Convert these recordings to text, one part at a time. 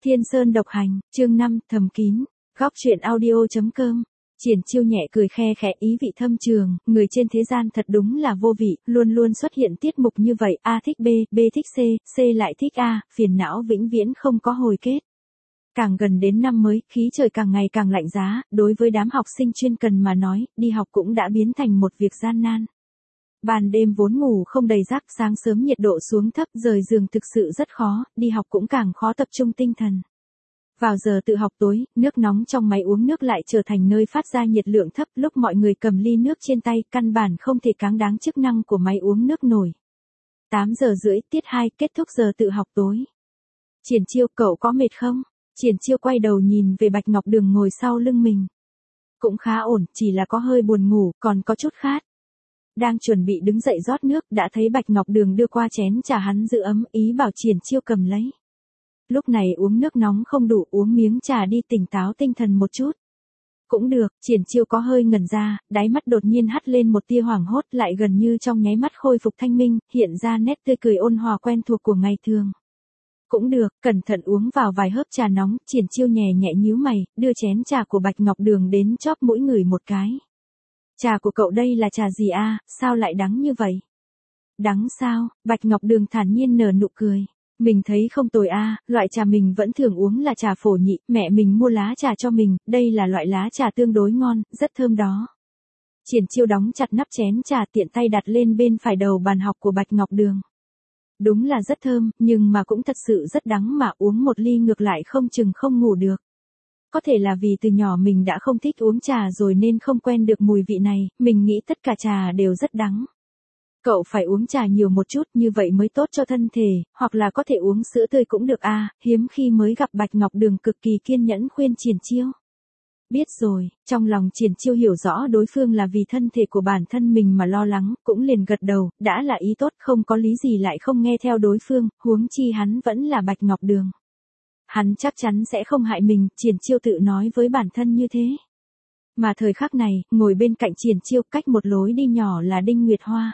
Thiên Sơn độc hành, chương 5, thầm kín, góc truyện audio.com. Triển Chiêu nhẹ cười khe khẽ ý vị thâm trường, người trên thế gian thật đúng là vô vị, luôn luôn xuất hiện tiết mục như vậy, A thích B, B thích C, C lại thích A, phiền não vĩnh viễn không có hồi kết. Càng gần đến năm mới, khí trời càng ngày càng lạnh giá, đối với đám học sinh chuyên cần mà nói, đi học cũng đã biến thành một việc gian nan. Ban đêm vốn ngủ không đầy giấc, sáng sớm nhiệt độ xuống thấp, rời giường thực sự rất khó, đi học cũng càng khó tập trung tinh thần. Vào giờ tự học tối, nước nóng trong máy uống nước lại trở thành nơi phát ra nhiệt lượng thấp, lúc mọi người cầm ly nước trên tay, căn bản không thể cáng đáng chức năng của máy uống nước nổi. 8 giờ rưỡi, tiết 2, kết thúc giờ tự học tối. Triển Chiêu, cậu có mệt không? Triển Chiêu quay đầu nhìn về Bạch Ngọc Đường ngồi sau lưng mình. Cũng khá ổn, chỉ là có hơi buồn ngủ, còn có chút khát. Đang chuẩn bị đứng dậy rót nước, đã thấy Bạch Ngọc Đường đưa qua chén trà hắn giữ ấm, ý bảo Triển Chiêu cầm lấy. Lúc này uống nước nóng không đủ, uống miếng trà đi tỉnh táo tinh thần một chút. Cũng được, Triển Chiêu có hơi ngẩn ra, đáy mắt đột nhiên hắt lên một tia hoảng hốt, lại gần như trong nháy mắt khôi phục thanh minh, hiện ra nét tươi cười ôn hòa quen thuộc của ngày thường. Cũng được, cẩn thận uống vào vài hớp trà nóng, Triển Chiêu nhẹ nhẹ nhíu mày, đưa chén trà của Bạch Ngọc Đường đến chóp mũi người một cái. Trà của cậu đây là trà gì a, sao lại đắng như vậy? Đắng sao? Bạch Ngọc Đường thản nhiên nở nụ cười. Mình thấy không tồi a, loại trà mình vẫn thường uống là trà phổ nhị, mẹ mình mua lá trà cho mình, đây là loại lá trà tương đối ngon, rất thơm đó. Triển Chiêu đóng chặt nắp chén trà, tiện tay đặt lên bên phải đầu bàn học của Bạch Ngọc Đường. Đúng là rất thơm, nhưng mà cũng thật sự rất đắng mà uống một ly ngược lại không chừng không ngủ được. Có thể là vì từ nhỏ mình đã không thích uống trà rồi nên không quen được mùi vị này, mình nghĩ tất cả trà đều rất đắng. Cậu phải uống trà nhiều một chút, như vậy mới tốt cho thân thể, hoặc là có thể uống sữa tươi cũng được a, hiếm khi mới gặp Bạch Ngọc Đường cực kỳ kiên nhẫn khuyên Triển Chiêu. Biết rồi, trong lòng Triển Chiêu hiểu rõ đối phương là vì thân thể của bản thân mình mà lo lắng, cũng liền gật đầu, đã là ý tốt không có lý gì lại không nghe theo đối phương, huống chi hắn vẫn là Bạch Ngọc Đường. Hắn chắc chắn sẽ không hại mình, Triển Chiêu tự nói với bản thân như thế. Mà thời khắc này, ngồi bên cạnh Triển Chiêu cách một lối đi nhỏ là Đinh Nguyệt Hoa.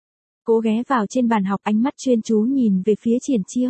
Cô ghé vào trên bàn học, ánh mắt chuyên chú nhìn về phía Triển Chiêu.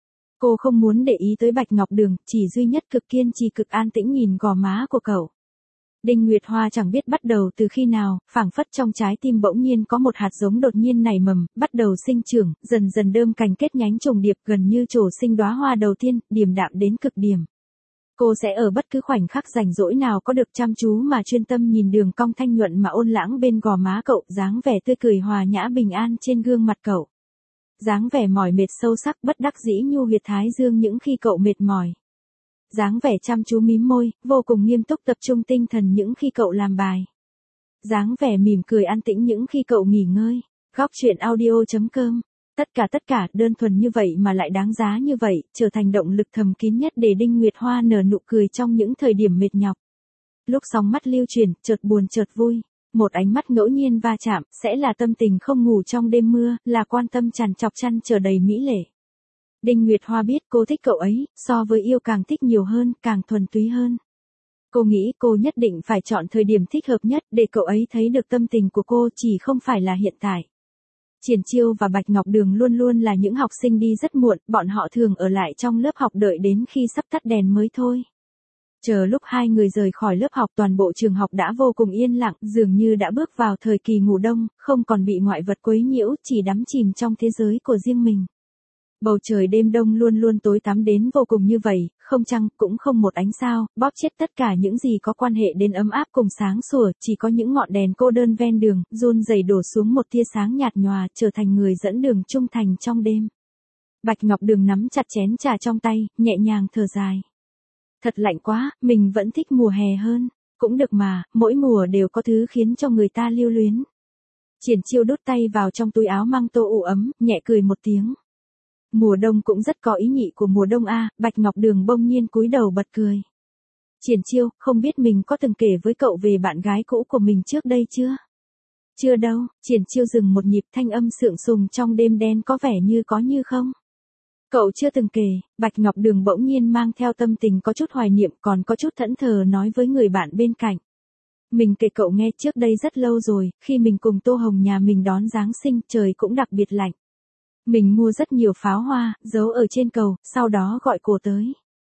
Cô không muốn để ý tới Bạch Ngọc Đường, chỉ duy nhất cực kiên trì cực an tĩnh nhìn gò má của cậu. Đinh Nguyệt Hoa chẳng biết bắt đầu từ khi nào, phảng phất trong trái tim bỗng nhiên có một hạt giống đột nhiên nảy mầm, bắt đầu sinh trưởng, dần dần đơm cành kết nhánh trùng điệp, gần như trổ sinh đóa hoa đầu tiên, điềm đạm đến cực điểm. Cô sẽ ở bất cứ khoảnh khắc rảnh rỗi nào có được chăm chú mà chuyên tâm nhìn đường cong thanh nhuận mà ôn lãng bên gò má cậu, dáng vẻ tươi cười hòa nhã bình an trên gương mặt cậu. Dáng vẻ mỏi mệt sâu sắc bất đắc dĩ nhu huyệt thái dương những khi cậu mệt mỏi. Dáng vẻ chăm chú mím môi, vô cùng nghiêm túc tập trung tinh thần những khi cậu làm bài. Dáng vẻ mỉm cười an tĩnh những khi cậu nghỉ ngơi. Góc truyện audio.com. Tất cả đơn thuần như vậy mà lại đáng giá như vậy, trở thành động lực thầm kín nhất để Đinh Nguyệt Hoa nở nụ cười trong những thời điểm mệt nhọc. Lúc sóng mắt lưu chuyển, chợt buồn chợt vui. Một ánh mắt ngẫu nhiên va chạm, sẽ là tâm tình không ngủ trong đêm mưa, là quan tâm tràn trọc chăn trở đầy mỹ lệ. Đinh Nguyệt Hoa biết cô thích cậu ấy, so với yêu càng thích nhiều hơn, càng thuần túy hơn. Cô nghĩ cô nhất định phải chọn thời điểm thích hợp nhất để cậu ấy thấy được tâm tình của cô, chỉ không phải là hiện tại. Triển Chiêu và Bạch Ngọc Đường luôn luôn là những học sinh đi rất muộn, bọn họ thường ở lại trong lớp học đợi đến khi sắp tắt đèn mới thôi. Chờ lúc hai người rời khỏi lớp học, toàn bộ trường học đã vô cùng yên lặng, dường như đã bước vào thời kỳ ngủ đông, không còn bị ngoại vật quấy nhiễu, chỉ đắm chìm trong thế giới của riêng mình. Bầu trời đêm đông luôn luôn tối tăm đến vô cùng như vậy, không trăng, cũng không một ánh sao, bóp chết tất cả những gì có quan hệ đến ấm áp cùng sáng sủa, chỉ có những ngọn đèn cô đơn ven đường, run rẩy đổ xuống một tia sáng nhạt nhòa, trở thành người dẫn đường trung thành trong đêm. Bạch Ngọc Đường nắm chặt chén trà trong tay, nhẹ nhàng thở dài. Thật lạnh quá, mình vẫn thích mùa hè hơn. Cũng được mà, mỗi mùa đều có thứ khiến cho người ta lưu luyến. Triển Chiêu đút tay vào trong túi áo mang tô ủ ấm, nhẹ cười một tiếng. Mùa đông cũng rất có ý nhị của mùa đông a, Bạch Ngọc Đường bỗng nhiên cúi đầu bật cười. Triển Chiêu, không biết mình có từng kể với cậu về bạn gái cũ của mình trước đây chưa? Chưa đâu, Triển Chiêu dừng một nhịp, thanh âm sượng sùng trong đêm đen có vẻ như có như không. Cậu chưa từng kể, Bạch Ngọc Đường bỗng nhiên mang theo tâm tình có chút hoài niệm, còn có chút thẫn thờ nói với người bạn bên cạnh. Mình kể cậu nghe, trước đây rất lâu rồi, khi mình cùng Tô Hồng nhà mình đón Giáng sinh, trời cũng đặc biệt lạnh. Mình mua rất nhiều pháo hoa, giấu ở trên cầu, sau đó gọi cô tới.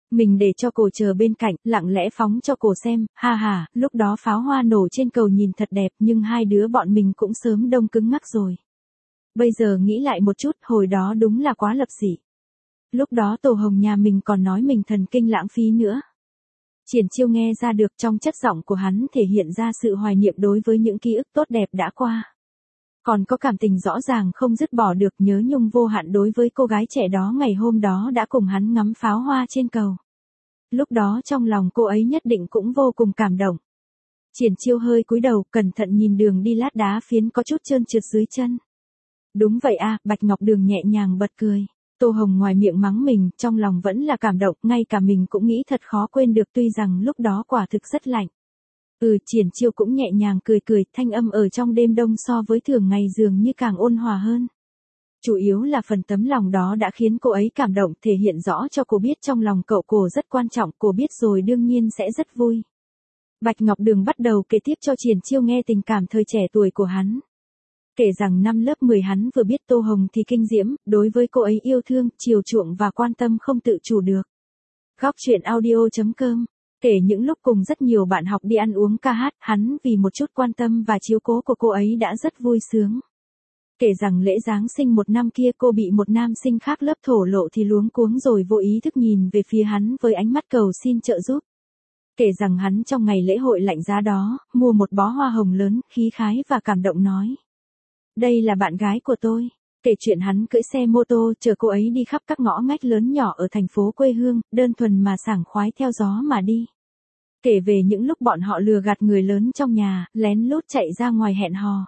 Mình để cho cổ chờ bên cạnh, lặng lẽ phóng cho cổ xem, ha ha, lúc đó pháo hoa nổ trên cầu nhìn thật đẹp nhưng hai đứa bọn mình cũng sớm đông cứng ngắc rồi. Bây giờ nghĩ lại một chút, hồi đó đúng là quá lập dị. Lúc đó Tổ Hồng nhà mình còn nói mình thần kinh lãng phí nữa. Triển Chiêu nghe ra được trong chất giọng của hắn thể hiện ra sự hoài niệm đối với những ký ức tốt đẹp đã qua. Còn có cảm tình rõ ràng không dứt bỏ được, nhớ nhung vô hạn đối với cô gái trẻ đó ngày hôm đó đã cùng hắn ngắm pháo hoa trên cầu. Lúc đó trong lòng cô ấy nhất định cũng vô cùng cảm động. Triển Chiêu hơi cúi đầu, cẩn thận nhìn đường đi lát đá phiến có chút trơn trượt dưới chân. Đúng vậy à, Bạch Ngọc Đường nhẹ nhàng bật cười. Tô Hồng ngoài miệng mắng mình, trong lòng vẫn là cảm động, ngay cả mình cũng nghĩ thật khó quên được, tuy rằng lúc đó quả thực rất lạnh. Triển Chiêu cũng nhẹ nhàng cười cười, thanh âm ở trong đêm đông so với thường ngày dường như càng ôn hòa hơn. Chủ yếu là phần tấm lòng đó đã khiến cô ấy cảm động, thể hiện rõ cho cô biết trong lòng cậu cổ rất quan trọng, cô biết rồi đương nhiên sẽ rất vui. Bạch Ngọc Đường bắt đầu kể tiếp cho Triển Chiêu nghe tình cảm thời trẻ tuổi của hắn. Kể rằng năm lớp 10 hắn vừa biết Tô Hồng thì kinh diễm, đối với cô ấy yêu thương, chiều chuộng và quan tâm không tự chủ được. Góc truyện audio.com. Kể những lúc cùng rất nhiều bạn học đi ăn uống ca hát, hắn vì một chút quan tâm và chiếu cố của cô ấy đã rất vui sướng. Kể rằng lễ Giáng sinh một năm kia cô bị một nam sinh khác lớp thổ lộ thì luống cuống rồi vô ý thức nhìn về phía hắn với ánh mắt cầu xin trợ giúp. Kể rằng hắn trong ngày lễ hội lạnh giá đó, mua một bó hoa hồng lớn, khí khái và cảm động nói. Đây là bạn gái của tôi. Kể chuyện hắn cưỡi xe mô tô chở cô ấy đi khắp các ngõ ngách lớn nhỏ ở thành phố quê hương, đơn thuần mà sảng khoái theo gió mà đi. Kể về những lúc bọn họ lừa gạt người lớn trong nhà, lén lút chạy ra ngoài hẹn hò.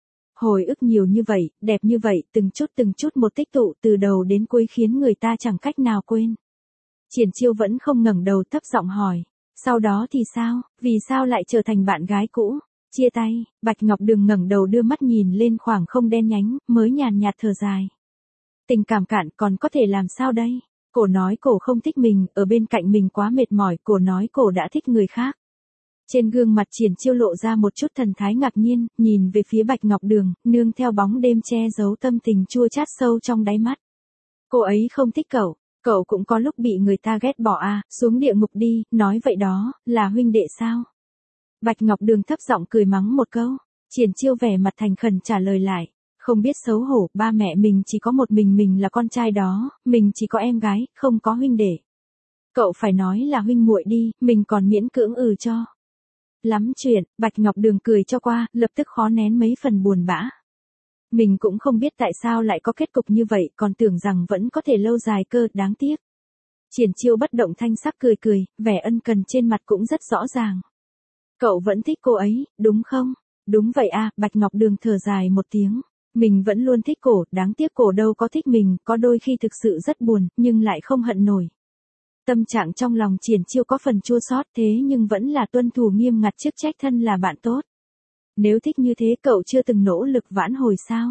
Hồi ức nhiều như vậy, đẹp như vậy, từng chút một tích tụ từ đầu đến cuối khiến người ta chẳng cách nào quên. Triển Chiêu vẫn không ngẩng đầu, thấp giọng hỏi. Sau đó thì sao, vì sao lại trở thành bạn gái cũ? Chia tay. Bạch Ngọc Đường ngẩng đầu đưa mắt nhìn lên khoảng không đen nhánh, mới nhàn nhạt thở dài. Tình cảm cạn còn có thể làm sao đây? Cổ nói cổ không thích mình, ở bên cạnh mình quá mệt mỏi, cổ nói cổ đã thích người khác. Trên gương mặt Triển Chiêu lộ ra một chút thần thái ngạc nhiên, nhìn về phía Bạch Ngọc Đường, nương theo bóng đêm che giấu tâm tình chua chát sâu trong đáy mắt. Cô ấy không thích cậu, cậu cũng có lúc bị người ta ghét bỏ à, xuống địa ngục đi, nói vậy đó, là huynh đệ sao? Bạch Ngọc Đường thấp giọng cười mắng một câu, Triển Chiêu vẻ mặt thành khẩn trả lời lại, không biết xấu hổ, ba mẹ mình chỉ có một mình là con trai đó, mình chỉ có em gái, không có huynh đệ. Cậu phải nói là huynh muội đi, mình còn miễn cưỡng cho. Lắm chuyện, Bạch Ngọc Đường cười cho qua, lập tức khó nén mấy phần buồn bã. Mình cũng không biết tại sao lại có kết cục như vậy, còn tưởng rằng vẫn có thể lâu dài cơ, đáng tiếc. Triển Chiêu bất động thanh sắc cười cười, vẻ ân cần trên mặt cũng rất rõ ràng. Cậu vẫn thích cô ấy, đúng không? Đúng vậy à, Bạch Ngọc Đường thở dài một tiếng. Mình vẫn luôn thích cổ, đáng tiếc cổ đâu có thích mình, có đôi khi thực sự rất buồn, nhưng lại không hận nổi. Tâm trạng trong lòng Triển Chiêu có phần chua xót, thế nhưng vẫn là tuân thủ nghiêm ngặt chức trách thân là bạn tốt. Nếu thích như thế cậu chưa từng nỗ lực vãn hồi sao?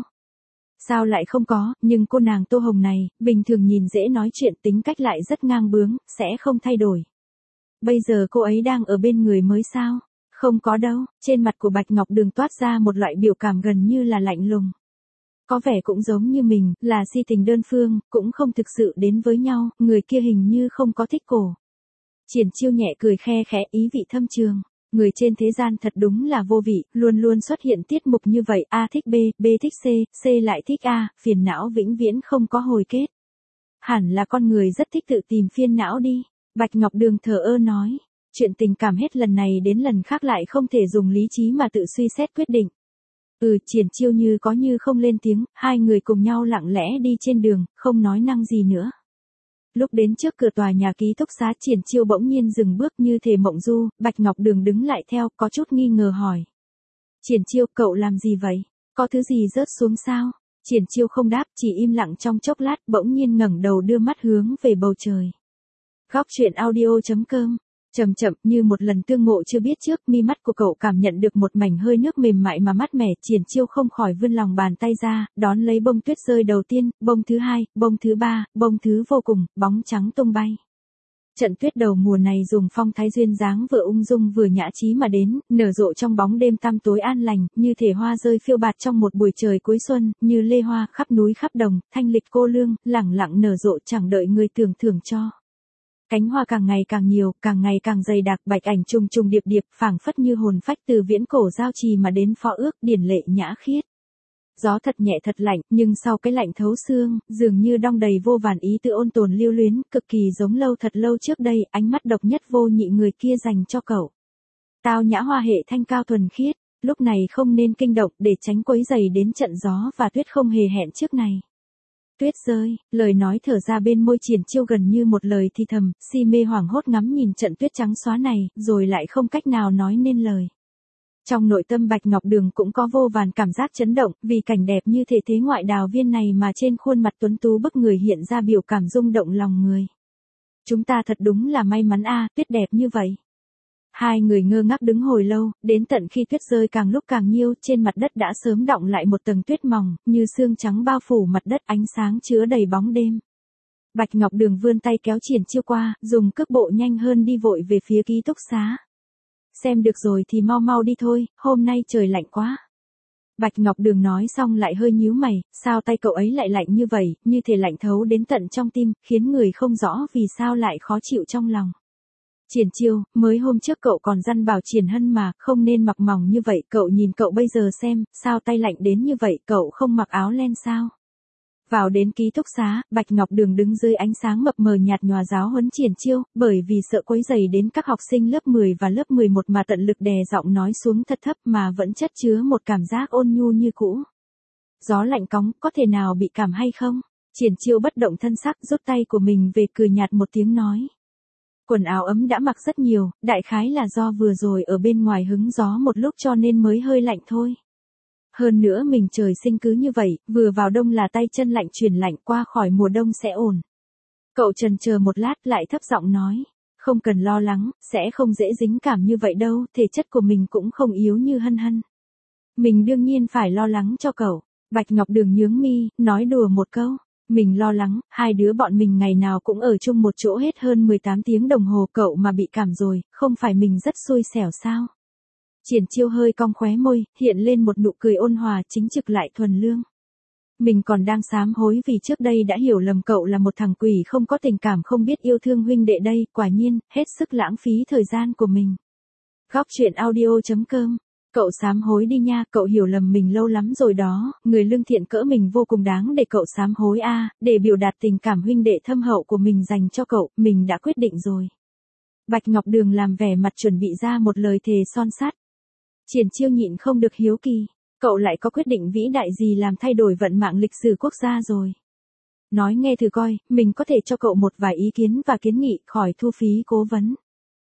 Sao lại không có, nhưng cô nàng Tô Hồng này, bình thường nhìn dễ nói chuyện, tính cách lại rất ngang bướng, sẽ không thay đổi. Bây giờ cô ấy đang ở bên người mới sao? Không có đâu, trên mặt của Bạch Ngọc Đường toát ra một loại biểu cảm gần như là lạnh lùng. Có vẻ cũng giống như mình, là si tình đơn phương, cũng không thực sự đến với nhau, người kia hình như không có thích cổ. Triển Chiêu nhẹ cười khe khẽ, ý vị thâm trường. Người trên thế gian thật đúng là vô vị, luôn luôn xuất hiện tiết mục như vậy, A thích B, B thích C, C lại thích A, phiền não vĩnh viễn không có hồi kết. Hẳn là con người rất thích tự tìm phiền não đi. Bạch Ngọc Đường thờ ơ nói. Chuyện tình cảm hết lần này đến lần khác lại không thể dùng lý trí mà tự suy xét quyết định. Triển Chiêu như có như không lên tiếng, hai người cùng nhau lặng lẽ đi trên đường, không nói năng gì nữa. Lúc đến trước cửa tòa nhà ký túc xá, Triển Chiêu bỗng nhiên dừng bước như thể mộng du, Bạch Ngọc Đường đứng lại theo, có chút nghi ngờ hỏi. Triển Chiêu, cậu làm gì vậy? Có thứ gì rớt xuống sao? Triển Chiêu không đáp, chỉ im lặng trong chốc lát, bỗng nhiên ngẩng đầu đưa mắt hướng về bầu trời. Góc truyện audio.com. Chậm chậm như một lần tương ngộ chưa biết trước, mi mắt của cậu cảm nhận được một mảnh hơi nước mềm mại mà mát mẻ, Triển Chiêu không khỏi vươn lòng bàn tay ra, đón lấy bông tuyết rơi đầu tiên, bông thứ hai, bông thứ ba, bông thứ vô cùng, bóng trắng tung bay. Trận tuyết đầu mùa này dùng phong thái duyên dáng vừa ung dung vừa nhã trí mà đến, nở rộ trong bóng đêm tăm tối an lành, như thể hoa rơi phiêu bạt trong một buổi trời cuối xuân, như lê hoa khắp núi khắp đồng, thanh lịch cô lương, lẳng lặng nở rộ chẳng đợi người tưởng thưởng cho. Cánh hoa càng ngày càng nhiều, càng ngày càng dày đặc, bạch ảnh trùng trùng điệp điệp, phảng phất như hồn phách từ viễn cổ giao trì mà đến phó ước, điển lệ nhã khiết. Gió thật nhẹ thật lạnh, nhưng sau cái lạnh thấu xương, dường như đong đầy vô vàn ý tự ôn tồn lưu luyến, cực kỳ giống lâu thật lâu trước đây, ánh mắt độc nhất vô nhị người kia dành cho cậu. Tao nhã hoa hệ thanh cao thuần khiết, lúc này không nên kinh động để tránh quấy rầy đến trận gió và tuyết không hề hẹn trước này. Tuyết rơi, lời nói thở ra bên môi Triển Chiêu gần như một lời thì thầm, si mê hoảng hốt ngắm nhìn trận tuyết trắng xóa này, rồi lại không cách nào nói nên lời. Trong nội tâm Bạch Ngọc Đường cũng có vô vàn cảm giác chấn động, vì cảnh đẹp như thể thế ngoại đào viên này mà trên khuôn mặt tuấn tú bức người hiện ra biểu cảm rung động lòng người. Chúng ta thật đúng là may mắn a, tuyết đẹp như vậy. Hai người ngơ ngác đứng hồi lâu, đến tận khi tuyết rơi càng lúc càng nhiều, trên mặt đất đã sớm đọng lại một tầng tuyết mỏng, như sương trắng bao phủ mặt đất, ánh sáng chứa đầy bóng đêm. Bạch Ngọc Đường vươn tay kéo Triển Chiêu qua, dùng cước bộ nhanh hơn đi vội về phía ký túc xá. Xem được rồi thì mau mau đi thôi, hôm nay trời lạnh quá. Bạch Ngọc Đường nói xong lại hơi nhíu mày, sao tay cậu ấy lại lạnh như vậy, như thể lạnh thấu đến tận trong tim, khiến người không rõ vì sao lại khó chịu trong lòng. Triển Chiêu, mới hôm trước cậu còn dặn bảo Triển Hân mà, không nên mặc mỏng như vậy, cậu nhìn cậu bây giờ xem, sao tay lạnh đến như vậy, cậu không mặc áo len sao? Vào đến ký túc xá, Bạch Ngọc Đường đứng dưới ánh sáng mập mờ nhạt nhòa giáo huấn Triển Chiêu, bởi vì sợ quấy rầy đến các học sinh lớp 10 và lớp 11 mà tận lực đè giọng nói xuống thật thấp mà vẫn chất chứa một cảm giác ôn nhu như cũ. Gió lạnh cóng, có thể nào bị cảm hay không? Triển Chiêu bất động thân sắc, rút tay của mình về, cười nhạt một tiếng nói. Quần áo ấm đã mặc rất nhiều, đại khái là do vừa rồi ở bên ngoài hứng gió một lúc cho nên mới hơi lạnh thôi. Hơn nữa mình trời sinh cứ như vậy, vừa vào đông là tay chân lạnh truyền lạnh, qua khỏi mùa đông sẽ ổn. Cậu chần chờ một lát lại thấp giọng nói, không cần lo lắng, sẽ không dễ dính cảm như vậy đâu, thể chất của mình cũng không yếu như Hân Hân. Mình đương nhiên phải lo lắng cho cậu. Bạch Ngọc Đường nhướng mi, nói đùa một câu. Mình lo lắng, hai đứa bọn mình ngày nào cũng ở chung một chỗ hết hơn 18 tiếng đồng hồ, cậu mà bị cảm rồi, không phải mình rất xui xẻo sao? Triển Chiêu hơi cong khóe môi, hiện lên một nụ cười ôn hòa, chính trực lại thuần lương. Mình còn đang sám hối vì trước đây đã hiểu lầm cậu là một thằng quỷ không có tình cảm, không biết yêu thương huynh đệ đây, quả nhiên, hết sức lãng phí thời gian của mình. Góc truyện audio.com. Cậu sám hối đi nha, cậu hiểu lầm mình lâu lắm rồi đó, người lương thiện cỡ mình vô cùng đáng để cậu sám hối a, để biểu đạt tình cảm huynh đệ thâm hậu của mình dành cho cậu, mình đã quyết định rồi. Bạch Ngọc Đường làm vẻ mặt chuẩn bị ra một lời thề son sắt. Triển Chiêu nhịn không được hiếu kỳ, cậu lại có quyết định vĩ đại gì làm thay đổi vận mạng lịch sử quốc gia rồi. Nói nghe thử coi, mình có thể cho cậu một vài ý kiến và kiến nghị khỏi thu phí cố vấn.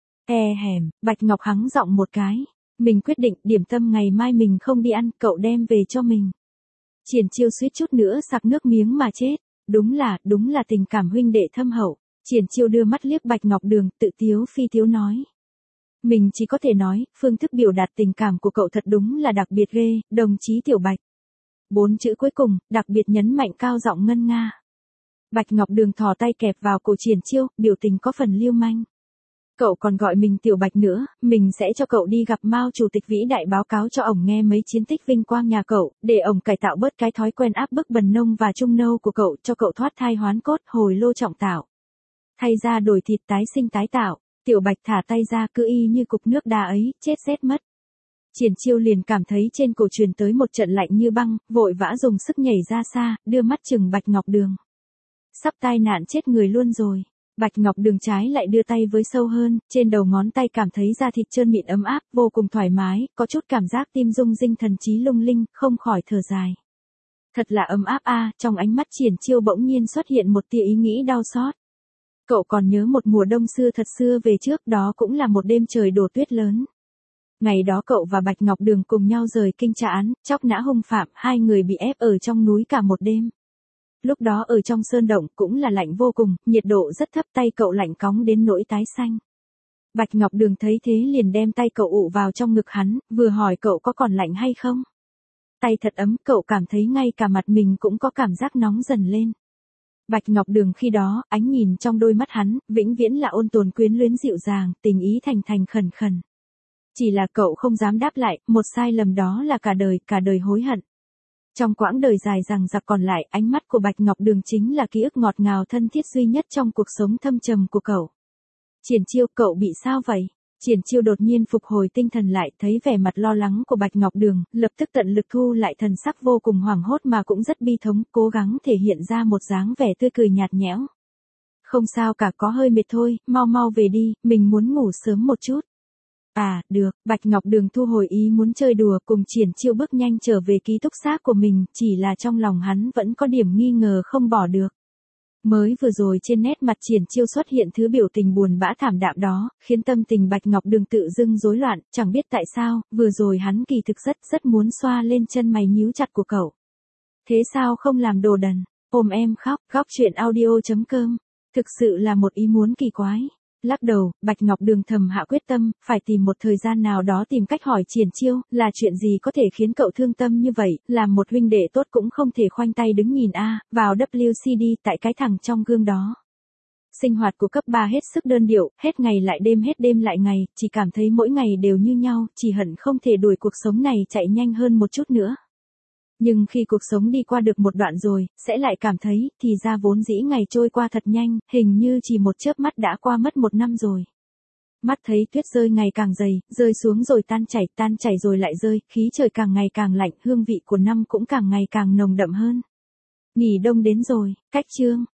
Hèm, Bạch Ngọc hắng giọng một cái. Mình quyết định điểm tâm ngày mai mình không đi ăn, cậu đem về cho mình. Triển Chiêu suýt chút nữa sặc nước miếng mà chết. Đúng là tình cảm huynh đệ thâm hậu. Triển Chiêu đưa mắt liếc Bạch Ngọc Đường, tự tiếu phi tiếu nói. Mình chỉ có thể nói, phương thức biểu đạt tình cảm của cậu thật đúng là đặc biệt ghê, đồng chí Tiểu Bạch. 4 chữ cuối cùng, đặc biệt nhấn mạnh cao giọng ngân nga. Bạch Ngọc Đường thò tay kẹp vào cổ Triển Chiêu, biểu tình có phần lưu manh. Cậu còn gọi mình Tiểu Bạch nữa, mình sẽ cho cậu đi gặp Mao chủ tịch vĩ đại báo cáo cho ổng nghe mấy chiến tích vinh quang nhà cậu, để ổng cải tạo bớt cái thói quen áp bức bần nông và trung nâu của cậu, cho cậu thoát thai hoán cốt, hồi lô trọng tạo. Thay ra đổi thịt, tái sinh tái tạo. Tiểu Bạch thả tay ra, cứ y như cục nước đá ấy, chết rét mất. Triển Chiêu liền cảm thấy trên cổ truyền tới một trận lạnh như băng, vội vã dùng sức nhảy ra xa, đưa mắt chừng Bạch Ngọc Đường. Sắp tai nạn chết người luôn rồi. Bạch Ngọc Đường trái lại đưa tay với sâu hơn, trên đầu ngón tay cảm thấy da thịt trơn mịn ấm áp, vô cùng thoải mái, có chút cảm giác tim rung rinh thần trí lung linh, không khỏi thở dài. Thật là ấm áp a, trong ánh mắt Triển Chiêu bỗng nhiên xuất hiện một tia ý nghĩ đau xót. Cậu còn nhớ một mùa đông xưa về trước, đó cũng là một đêm trời đổ tuyết lớn. Ngày đó cậu và Bạch Ngọc Đường cùng nhau rời kinh tra án, chóc nã hung phạm, hai người bị ép ở trong núi cả một đêm. Lúc đó ở trong sơn động cũng là lạnh vô cùng, nhiệt độ rất thấp, tay cậu lạnh cóng đến nỗi tái xanh. Bạch Ngọc Đường thấy thế liền đem tay cậu ụ vào trong ngực hắn, vừa hỏi cậu có còn lạnh hay không. Tay thật ấm, cậu cảm thấy ngay cả mặt mình cũng có cảm giác nóng dần lên. Bạch Ngọc Đường khi đó, ánh nhìn trong đôi mắt hắn, vĩnh viễn là ôn tồn quyến luyến dịu dàng, tình ý thành thành khẩn khẩn. Chỉ là cậu không dám đáp lại, một sai lầm đó là cả đời hối hận. Trong quãng đời dài dằng dặc còn lại, ánh mắt của Bạch Ngọc Đường chính là ký ức ngọt ngào thân thiết duy nhất trong cuộc sống thâm trầm của cậu. Triển Chiêu, cậu bị sao vậy? Triển Chiêu đột nhiên phục hồi tinh thần lại, thấy vẻ mặt lo lắng của Bạch Ngọc Đường, lập tức tận lực thu lại thần sắc vô cùng hoảng hốt mà cũng rất bi thống, cố gắng thể hiện ra một dáng vẻ tươi cười nhạt nhẽo. Không sao cả, có hơi mệt thôi, mau mau về đi, mình muốn ngủ sớm một chút. À, được, Bạch Ngọc Đường thu hồi ý muốn chơi đùa, cùng Triển Chiêu bước nhanh trở về ký túc xá của mình, chỉ là trong lòng hắn vẫn có điểm nghi ngờ không bỏ được. Mới vừa rồi trên nét mặt Triển Chiêu xuất hiện thứ biểu tình buồn bã thảm đạm đó, khiến tâm tình Bạch Ngọc Đường tự dưng rối loạn, chẳng biết tại sao, vừa rồi hắn kỳ thực rất muốn xoa lên chân mày nhíu chặt của cậu. Thế sao không làm đồ đần, ôm em khóc, góc chuyện audio.com, thực sự là một ý muốn kỳ quái. Lắc đầu, Bạch Ngọc Đường thầm hạ quyết tâm, phải tìm một thời gian nào đó tìm cách hỏi Triển Chiêu, là chuyện gì có thể khiến cậu thương tâm như vậy, làm một huynh đệ tốt cũng không thể khoanh tay đứng nhìn vào WCD tại cái thằng trong gương đó. Sinh hoạt của cấp 3 hết sức đơn điệu, hết ngày lại đêm hết đêm lại ngày, chỉ cảm thấy mỗi ngày đều như nhau, chỉ hận không thể đuổi cuộc sống này chạy nhanh hơn một chút nữa. Nhưng khi cuộc sống đi qua được một đoạn rồi, sẽ lại cảm thấy, thì ra vốn dĩ ngày trôi qua thật nhanh, hình như chỉ một chớp mắt đã qua mất một năm rồi. Mắt thấy tuyết rơi ngày càng dày, rơi xuống rồi tan chảy rồi lại rơi, khí trời càng ngày càng lạnh, hương vị của năm cũng càng ngày càng nồng đậm hơn. Nghỉ đông đến rồi, cách chương.